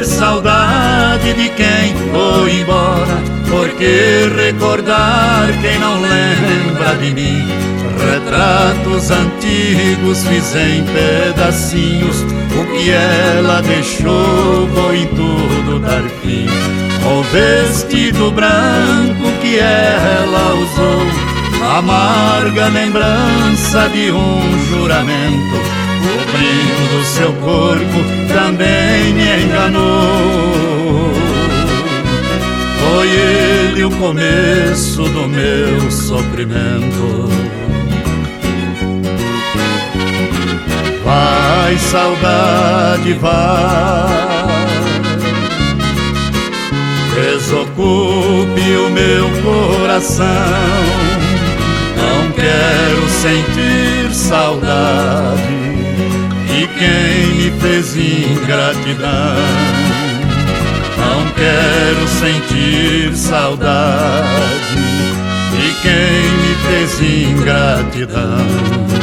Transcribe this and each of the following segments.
ter saudade de quem foi embora, porque recordar quem não lembra de mim. Retratos antigos fiz em pedacinhos, o que ela deixou vou em tudo dar fim. O vestido branco que ela usou, amarga lembrança de um juramento, cobrindo seu corpo também me enganou. Foi ele o começo do meu sofrimento. Vai, saudade, vai, desocupe o meu coração. Não quero sentir saudade de quem me fez ingratidão. Não quero sentir saudade de quem me fez ingratidão.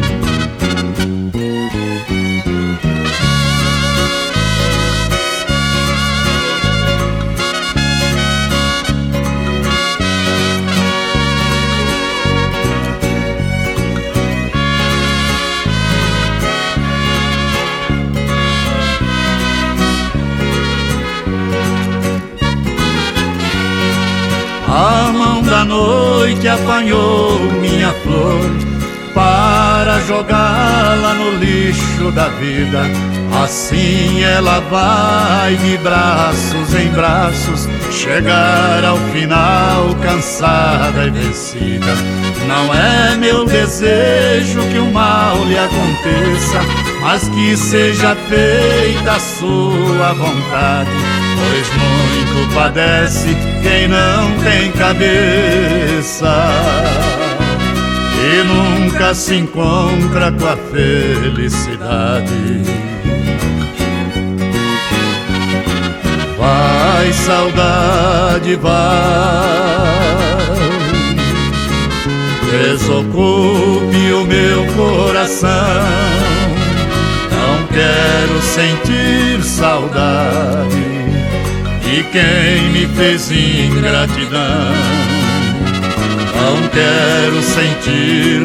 A mão da noite apanhou minha flor para jogá-la no lixo da vida. Assim ela vai de braços em braços, chegar ao final cansada e vencida. Não é meu desejo que o mal lhe aconteça, mas que seja feita a sua vontade, pois muito padece quem não tem cabeça e nunca se encontra com a felicidade. Vai, saudade, vai, desocupe o meu coração. Não quero sentir saudade de quem me fez ingratidão. Não quero sentir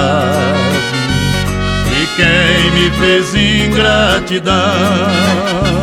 saudade de quem me fez ingratidão.